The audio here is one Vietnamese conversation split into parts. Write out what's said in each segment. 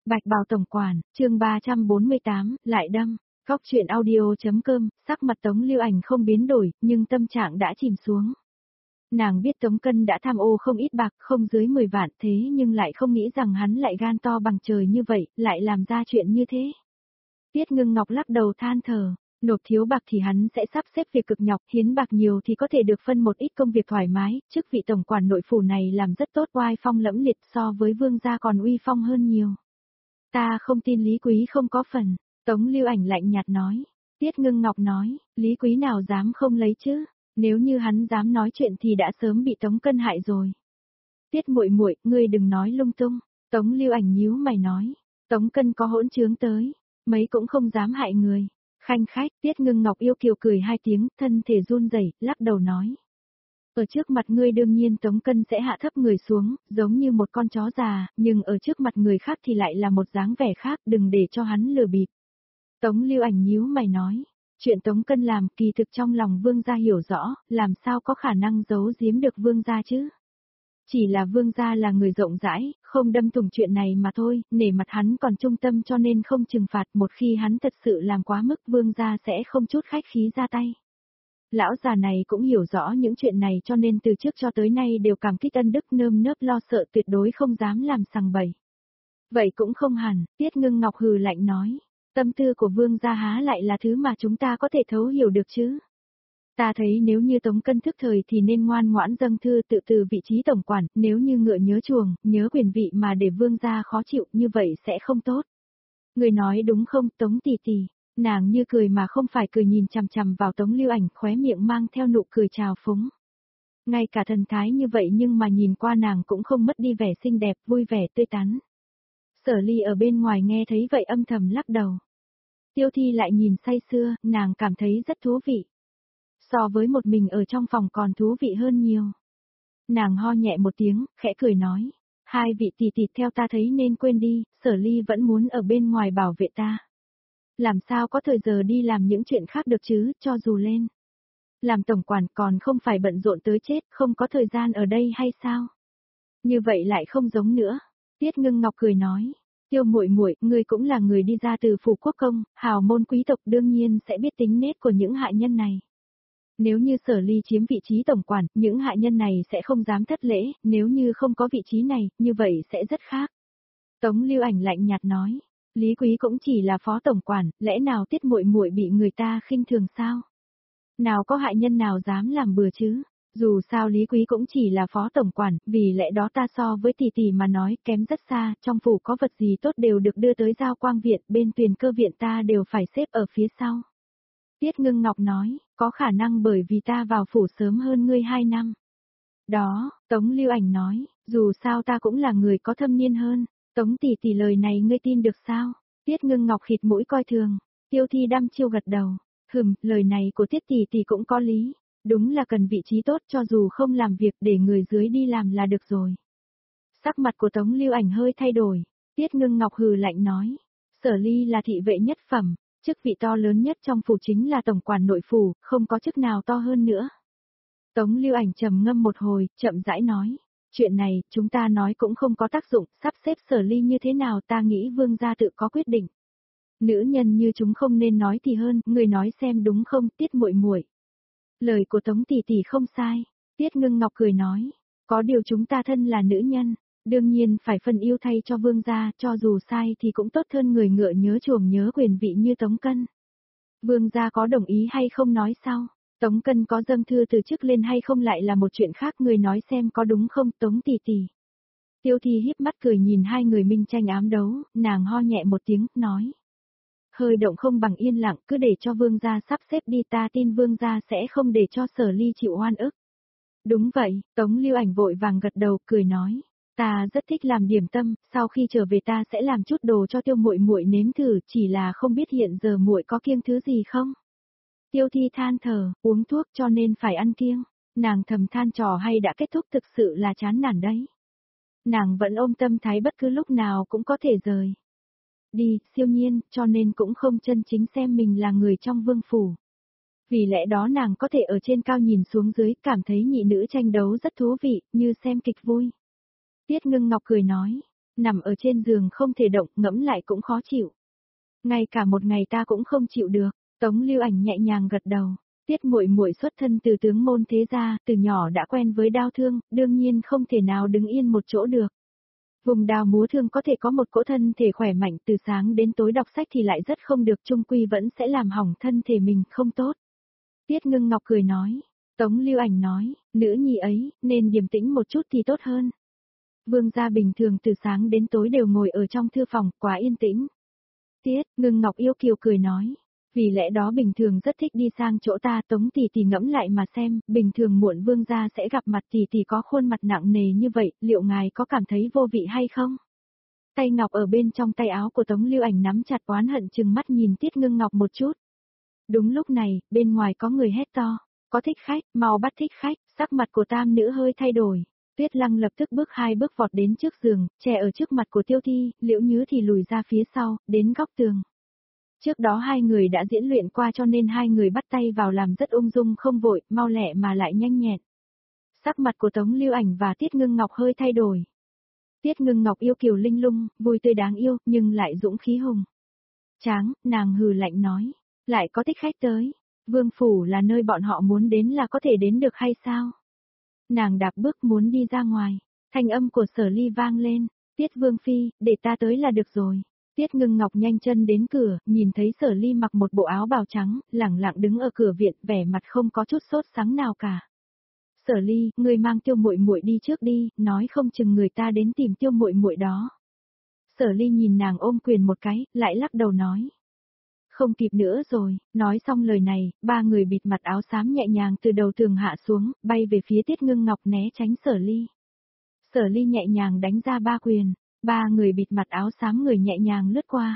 Bạch Bào tổng quản, chương 348, lại đâm. Góc truyện audio.com, sắc mặt Tống Lưu Ảnh không biến đổi, nhưng tâm trạng đã chìm xuống. Nàng biết Tống Cân đã tham ô không ít bạc, không dưới 10 vạn, thế nhưng lại không nghĩ rằng hắn lại gan to bằng trời như vậy, lại làm ra chuyện như thế. Tiết Ngưng Ngọc lắc đầu than thở, nộp thiếu bạc thì hắn sẽ sắp xếp việc cực nhọc, hiến bạc nhiều thì có thể được phân một ít công việc thoải mái, chức vị tổng quản nội phủ này làm rất tốt, oai phong lẫm liệt, so với vương gia còn uy phong hơn nhiều. Ta không tin Lý Quý không có phần, Tống Lưu Ảnh lạnh nhạt nói. Tiết Ngưng Ngọc nói, Lý Quý nào dám không lấy chứ, nếu như hắn dám nói chuyện thì đã sớm bị Tống Cân hại rồi. Tiết muội muội, ngươi đừng nói lung tung, Tống Lưu Ảnh nhíu mày nói, Tống Cân có hỗn trướng tới, mấy cũng không dám hại người. Khanh khách, Tiết Ngưng Ngọc yêu kiều cười hai tiếng, thân thể run rẩy, lắc đầu nói. Ở trước mặt ngươi đương nhiên Tống Cân sẽ hạ thấp người xuống, giống như một con chó già, nhưng ở trước mặt người khác thì lại là một dáng vẻ khác, đừng để cho hắn lừa bịp. Tống Lưu Ảnh nhíu mày nói, chuyện Tống Cân làm kỳ thực trong lòng vương gia hiểu rõ, làm sao có khả năng giấu giếm được vương gia chứ. Chỉ là vương gia là người rộng rãi, không đâm thủng chuyện này mà thôi, nể mặt hắn còn trung tâm cho nên không trừng phạt, một khi hắn thật sự làm quá mức vương gia sẽ không chút khách khí ra tay. Lão già này cũng hiểu rõ những chuyện này cho nên từ trước cho tới nay đều cảm kích ân đức, nơm nớp lo sợ, tuyệt đối không dám làm sằng bậy. Vậy cũng không hẳn, Tiết Ngưng Ngọc hừ lạnh nói, tâm tư của vương gia há lại là thứ mà chúng ta có thể thấu hiểu được chứ. Ta thấy nếu như Tống Cân thức thời thì nên ngoan ngoãn dâng thư tự từ vị trí tổng quản, nếu như ngựa nhớ chuồng, nhớ quyền vị mà để vương gia khó chịu như vậy sẽ không tốt. Người nói đúng không, Tống tỷ tỷ? Nàng như cười mà không phải cười, nhìn chằm chằm vào Tống Lưu Ảnh, khóe miệng mang theo nụ cười trào phúng. Ngay cả thần thái như vậy nhưng mà nhìn qua nàng cũng không mất đi vẻ xinh đẹp, vui vẻ tươi tắn. Sở Ly ở bên ngoài nghe thấy vậy âm thầm lắc đầu. Tiêu Thi lại nhìn say sưa, nàng cảm thấy rất thú vị. So với một mình ở trong phòng còn thú vị hơn nhiều. Nàng ho nhẹ một tiếng, khẽ cười nói. Hai vị tỷ tỷ theo ta thấy nên quên đi, Sở Ly vẫn muốn ở bên ngoài bảo vệ ta. Làm sao có thời giờ đi làm những chuyện khác được chứ, cho dù lên. Làm tổng quản còn không phải bận rộn tới chết, không có thời gian ở đây hay sao? Như vậy lại không giống nữa. Tiết Ngưng Ngọc cười nói. Tiêu muội muội, ngươi cũng là người đi ra từ phủ quốc công, hào môn quý tộc, đương nhiên sẽ biết tính nết của những hạ nhân này. Nếu như Sở Ly chiếm vị trí tổng quản, những hạ nhân này sẽ không dám thất lễ, nếu như không có vị trí này, như vậy sẽ rất khác. Tống Lưu Ảnh lạnh nhạt nói, Lý Quý cũng chỉ là phó tổng quản, lẽ nào Tiết muội muội bị người ta khinh thường sao? Nào có hạ nhân nào dám làm bừa chứ? Dù sao Lý Quý cũng chỉ là phó tổng quản, vì lẽ đó ta so với tỷ tỷ mà nói kém rất xa, trong phủ có vật gì tốt đều được đưa tới Giao Quang viện, bên Tuyền Cơ viện ta đều phải xếp ở phía sau. Tiết Ngưng Ngọc nói, có khả năng bởi vì ta vào phủ sớm hơn ngươi 2 năm. Đó, Tống Lưu Ảnh nói, dù sao ta cũng là người có thâm niên hơn. Tống tỷ tỷ lời này ngươi tin được sao? Tiết Ngưng Ngọc khịt mũi coi thường. Tiêu Thi đăm chiêu gật đầu. Lời này của Tiết tỷ tỷ cũng có lý. Đúng là cần vị trí tốt, cho dù không làm việc để người dưới đi làm là được rồi. Sắc mặt của Tống Lưu Ảnh hơi thay đổi. Tiết Ngưng Ngọc hừ lạnh nói. Sở Ly là thị vệ nhất phẩm, chức vị to lớn nhất trong phủ chính là tổng quản nội phủ, không có chức nào to hơn nữa. Tống Lưu Ảnh trầm ngâm một hồi, chậm rãi nói. Chuyện này, chúng ta nói cũng không có tác dụng, sắp xếp Sở Ly như thế nào ta nghĩ vương gia tự có quyết định. Nữ nhân như chúng không nên nói thì hơn, người nói xem đúng không, Tiết muội muội. Lời của Tống tỷ tỷ không sai, Tiết Ngưng Ngọc cười nói, có điều chúng ta thân là nữ nhân, đương nhiên phải phân yêu thay cho vương gia, cho dù sai thì cũng tốt hơn người ngựa nhớ chuồng nhớ quyền vị như Tống Cân. Vương gia có đồng ý hay không nói sau? Tống Cân có dâng thư từ chức lên hay không lại là một chuyện khác, người nói xem có đúng không, Tống tỷ tỷ. Tiêu Thi híp mắt cười nhìn hai người minh tranh ám đấu, nàng ho nhẹ một tiếng, nói. Hơi động không bằng yên lặng, cứ để cho vương gia sắp xếp đi, ta tin vương gia sẽ không để cho Sở Ly chịu oan ức. Đúng vậy, Tống Lưu Ảnh vội vàng gật đầu, cười nói. Ta rất thích làm điểm tâm, sau khi trở về ta sẽ làm chút đồ cho Tiêu muội muội nếm thử, chỉ là không biết hiện giờ muội có kiêng thứ gì không? Tiêu Thi than thở, uống thuốc cho nên phải ăn kiêng. Nàng thầm than trò hay đã kết thúc, thực sự là chán nản đấy. Nàng vẫn ôm tâm thái bất cứ lúc nào cũng có thể rời đi, siêu nhiên, cho nên cũng không chân chính xem mình là người trong vương phủ. Vì lẽ đó nàng có thể ở trên cao nhìn xuống dưới, cảm thấy nhị nữ tranh đấu rất thú vị, như xem kịch vui. Tiết Ngưng Ngọc cười nói, Nằm ở trên giường không thể động, ngẫm lại cũng khó chịu. Ngay cả một ngày ta cũng không chịu được. Tống Lưu Ảnh nhẹ nhàng gật đầu. Tiết muội muội xuất thân từ tướng môn thế gia, từ nhỏ đã quen với đao thương, đương nhiên không thể nào đứng yên một chỗ được. Vùng đao múa thương có thể có một cỗ thân thể khỏe mạnh, từ sáng đến tối đọc sách thì lại rất không được, chung quy vẫn sẽ làm hỏng thân thể mình, không tốt. Tiết Ngưng Ngọc cười nói. Tống Lưu Ảnh nói, nữ nhi ấy, nên điềm tĩnh một chút thì tốt hơn. Vương gia bình thường từ sáng đến tối đều ngồi ở trong thư phòng, quá yên tĩnh. Tiết Ngưng Ngọc yêu kiều cười nói. Vì lẽ đó bình thường rất thích đi sang chỗ ta. Tống tỷ tỷ ngẫm lại mà xem, bình thường muộn vương gia sẽ gặp mặt tỷ tỷ có khuôn mặt nặng nề như vậy, liệu ngài có cảm thấy vô vị hay không? Tay ngọc ở bên trong tay áo của Tống Lưu Ảnh nắm chặt, oán hận chừng mắt nhìn Tiết Ngưng Ngọc một chút. Đúng lúc này, bên ngoài có người hét to, có thích khách, mau bắt thích khách. Sắc mặt của tam nữ hơi thay đổi. Tuyết Lăng lập tức bước 2 bước vọt đến trước giường, che ở trước mặt của Tiêu Thi, Liễu Nhứ thì lùi ra phía sau, đến góc tường. Trước đó hai người đã diễn luyện qua cho nên hai người bắt tay vào làm rất ung dung, không vội, mau lẹ mà lại nhanh nhẹn. Sắc mặt của Tống Lưu Ảnh và Tiết Ngưng Ngọc hơi thay đổi. Tiết Ngưng Ngọc yêu kiều linh lung, vui tươi đáng yêu, nhưng lại dũng khí hùng tráng, nàng hừ lạnh nói, lại có thích khách tới, vương phủ là nơi bọn họ muốn đến là có thể đến được hay sao? Nàng đạp bước muốn đi ra ngoài, thanh âm của Sở Ly vang lên, Tiết Vương Phi, để ta tới là được rồi. Tiết Ngưng Ngọc nhanh chân đến cửa, nhìn thấy Sở Ly mặc một bộ áo bào trắng, lẳng lặng đứng ở cửa viện, vẻ mặt không có chút sốt sắng nào cả. Sở Ly, ngươi mang Tiêu muội muội đi trước đi, nói không chừng người ta đến tìm Tiêu muội muội đó. Sở Ly nhìn nàng ôm quyền một cái, lại lắc đầu nói. Không kịp nữa rồi, nói xong lời này, ba người bịt mặt áo xám nhẹ nhàng từ đầu tường hạ xuống, bay về phía Tiết Ngưng Ngọc né tránh Sở Ly. Sở Ly nhẹ nhàng đánh ra ba quyền, ba người bịt mặt áo xám người nhẹ nhàng lướt qua,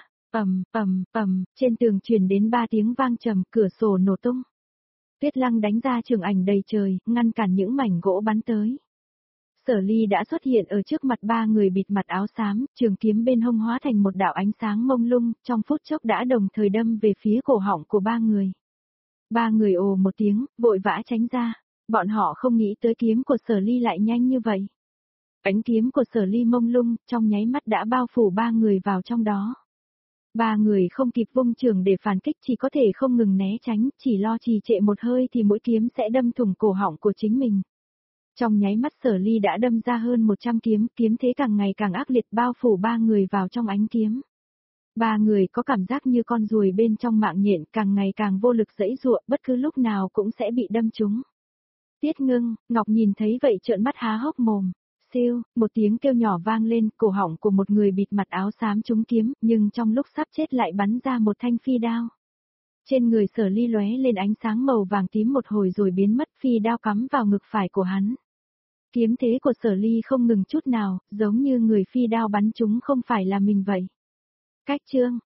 pầm, trên tường truyền đến ba tiếng vang trầm, cửa sổ nổ tung. Tuyết Lăng đánh ra trường ảnh đầy trời, ngăn cản những mảnh gỗ bắn tới. Sở Ly đã xuất hiện ở trước mặt ba người bịt mặt áo xám, trường kiếm bên hông hóa thành một đạo ánh sáng mông lung, trong phút chốc đã đồng thời đâm về phía cổ họng của ba người. Ba người ồ một tiếng, vội vã tránh ra, bọn họ không nghĩ tới kiếm của Sở Ly lại nhanh như vậy. Ánh kiếm của Sở Ly mông lung, trong nháy mắt đã bao phủ ba người vào trong đó. Ba người không kịp vung trường để phản kích, chỉ có thể không ngừng né tránh, chỉ lo trì trệ một hơi thì mũi kiếm sẽ đâm thủng cổ họng của chính mình. Trong nháy mắt Sở Ly đã đâm ra hơn 100 kiếm, kiếm thế càng ngày càng ác liệt bao phủ ba người vào trong ánh kiếm. Ba người có cảm giác như con ruồi bên trong mạng nhện, càng ngày càng vô lực giãy giụa, bất cứ lúc nào cũng sẽ bị đâm trúng. Tiết Ngưng Ngọc nhìn thấy vậy trợn mắt há hốc mồm. Siêu, một tiếng kêu nhỏ vang lên, cổ họng của một người bịt mặt áo xám trúng kiếm, nhưng trong lúc sắp chết lại bắn ra một thanh phi đao. Trên người Sở Ly lóe lên ánh sáng màu vàng tím một hồi rồi biến mất, phi đao cắm vào ngực phải của hắn. Kiếm thế của Sở Ly không ngừng chút nào, giống như người phi đao bắn trúng không phải là mình vậy. Cách chương